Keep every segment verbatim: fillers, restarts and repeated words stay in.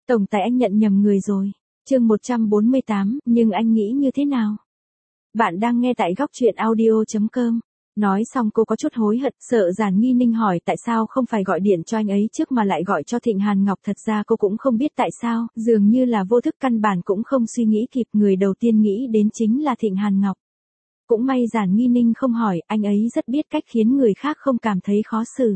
Tổng tài anh nhận nhầm người rồi. Chương một trăm bốn mươi tám, nhưng anh nghĩ như thế nào? Bạn đang nghe tại góc truyện audio chấm com. Nói xong cô có chút hối hận, sợ Giản Nghi Ninh hỏi tại sao không phải gọi điện cho anh ấy trước mà lại gọi cho Thịnh Hàn Ngọc. Thật ra cô cũng không biết tại sao, dường như là vô thức căn bản cũng không suy nghĩ kịp, người đầu tiên nghĩ đến chính là Thịnh Hàn Ngọc. Cũng may Giản Nghi Ninh không hỏi, anh ấy rất biết cách khiến người khác không cảm thấy khó xử.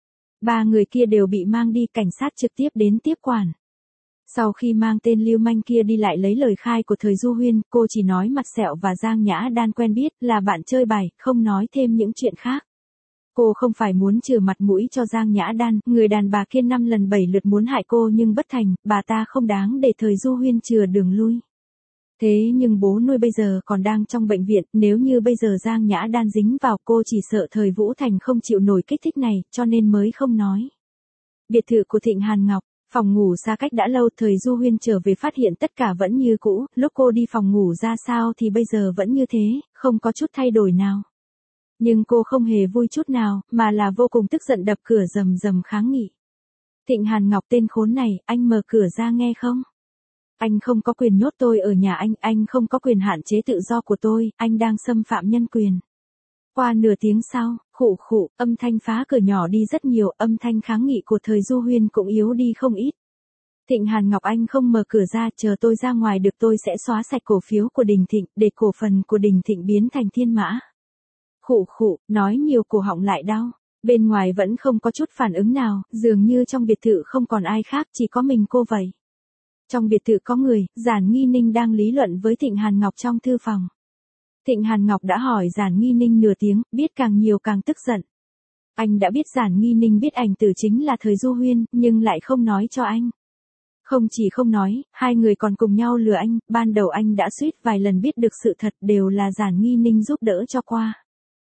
Ba người kia đều bị mang đi, cảnh sát trực tiếp đến tiếp quản. Sau khi mang tên lưu manh kia đi lại lấy lời khai của Thời Du Huyên, cô chỉ nói Mặt Sẹo và Giang Nhã Đan quen biết, là bạn chơi bài, không nói thêm những chuyện khác. Cô không phải muốn trừ mặt mũi cho Giang Nhã Đan, người đàn bà kia năm lần bảy lượt muốn hại cô nhưng bất thành, bà ta không đáng để Thời Du Huyên chừa đường lui. Thế nhưng bố nuôi bây giờ còn đang trong bệnh viện, nếu như bây giờ Giang Nhã Đan dính vào, cô chỉ sợ Thời Vũ Thành không chịu nổi kích thích này, cho nên mới không nói. Biệt thự của Thịnh Hàn Ngọc. Phòng ngủ xa cách đã lâu, Thời Du Huyên trở về phát hiện tất cả vẫn như cũ, lúc cô đi phòng ngủ ra sao thì bây giờ vẫn như thế, không có chút thay đổi nào. Nhưng cô không hề vui chút nào, mà là vô cùng tức giận đập cửa rầm rầm kháng nghị. Thịnh Hàn Ngọc tên khốn này, anh mở cửa ra nghe không? Anh không có quyền nhốt tôi ở nhà anh, anh không có quyền hạn chế tự do của tôi, anh đang xâm phạm nhân quyền. Qua nửa tiếng sau, khụ khụ, âm thanh phá cửa nhỏ đi rất nhiều, âm thanh kháng nghị của Thời Du Huyên cũng yếu đi không ít. Thịnh Hàn Ngọc, anh không mở cửa ra, chờ tôi ra ngoài được, tôi sẽ xóa sạch cổ phiếu của Đình Thịnh, để cổ phần của Đình Thịnh biến thành thiên mã. Khụ khụ, nói nhiều cổ họng lại đau. Bên ngoài vẫn không có chút phản ứng nào, dường như trong biệt thự không còn ai khác, chỉ có mình cô vậy. Trong biệt thự có người, Giản Nghi Ninh đang lý luận với Thịnh Hàn Ngọc trong thư phòng. Thịnh Hàn Ngọc đã hỏi Giản Nghi Ninh nửa tiếng, biết càng nhiều càng tức giận. Anh đã biết Giản Nghi Ninh biết ảnh tử chính là Thời Du Huyên, nhưng lại không nói cho anh. Không chỉ không nói, hai người còn cùng nhau lừa anh, ban đầu anh đã suýt vài lần biết được sự thật, đều là Giản Nghi Ninh giúp đỡ cho qua.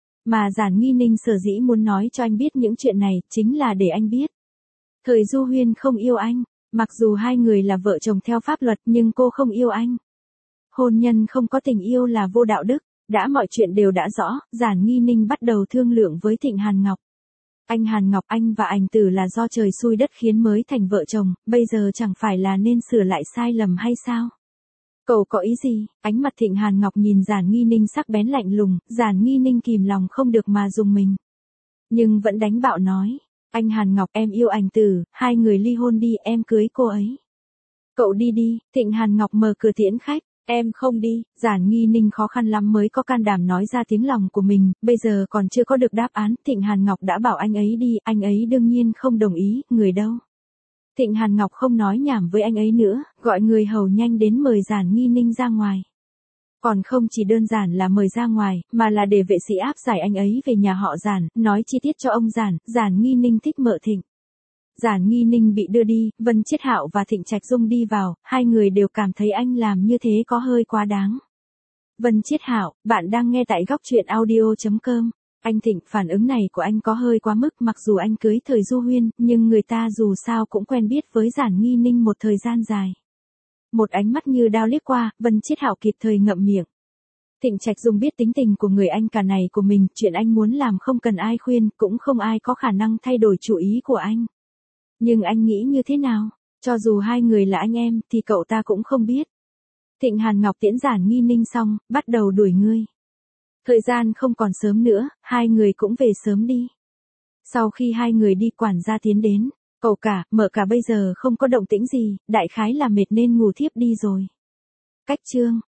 Mà Giản Nghi Ninh sở dĩ muốn nói cho anh biết những chuyện này, chính là để anh biết. Thời Du Huyên không yêu anh, mặc dù hai người là vợ chồng theo pháp luật nhưng cô không yêu anh. Hôn nhân không có tình yêu là vô đạo đức. Đã mọi chuyện đều đã rõ, Giản Nghi Ninh bắt đầu thương lượng với Thịnh Hàn Ngọc. Anh Hàn Ngọc, anh và ảnh tử là do trời xui đất khiến mới thành vợ chồng, bây giờ chẳng phải là nên sửa lại sai lầm hay sao? Cậu có ý gì? Ánh mặt Thịnh Hàn Ngọc nhìn Giản Nghi Ninh sắc bén lạnh lùng, Giản Nghi Ninh kìm lòng không được mà dùng mình. Nhưng vẫn đánh bạo nói, anh Hàn Ngọc, em yêu ảnh tử, hai người ly hôn đi, em cưới cô ấy. Cậu đi đi. Thịnh Hàn Ngọc mở cửa tiễn khách. Em không đi. Giản Nghi Ninh khó khăn lắm mới có can đảm nói ra tiếng lòng của mình, bây giờ còn chưa có được đáp án. Thịnh Hàn Ngọc đã bảo anh ấy đi, anh ấy đương nhiên không đồng ý, người đâu. Thịnh Hàn Ngọc không nói nhảm với anh ấy nữa, gọi người hầu nhanh đến mời Giản Nghi Ninh ra ngoài. Còn không chỉ đơn giản là mời ra ngoài, mà là để vệ sĩ áp giải anh ấy về nhà họ Giản, nói chi tiết cho ông Giản. Giản Nghi Ninh thích Mợ Thịnh. Giản Nghi Ninh bị đưa đi, Vân Chiết Hạo và Thịnh Trạch Dung đi vào, hai người đều cảm thấy anh làm như thế có hơi quá đáng. Vân Chiết Hạo, bạn đang nghe tại góc truyện audio chấm com. Anh Thịnh, phản ứng này của anh có hơi quá mức, mặc dù anh cưới Thời Du Huyên, nhưng người ta dù sao cũng quen biết với Giản Nghi Ninh một thời gian dài. Một ánh mắt như đao liếc qua, Vân Chiết Hạo kịp thời ngậm miệng. Thịnh Trạch Dung biết tính tình của người anh cả này của mình, chuyện anh muốn làm không cần ai khuyên, cũng không ai có khả năng thay đổi chủ ý của anh. Nhưng anh nghĩ như thế nào? Cho dù hai người là anh em, thì cậu ta cũng không biết. Thịnh Hàn Ngọc tiễn Giản Nghi Ninh xong, bắt đầu đuổi ngươi. Thời gian không còn sớm nữa, hai người cũng về sớm đi. Sau khi hai người đi, quản gia tiến đến. Cậu cả, Mợ cả bây giờ không có động tĩnh gì, đại khái là mệt nên ngủ thiếp đi rồi. Cách chương.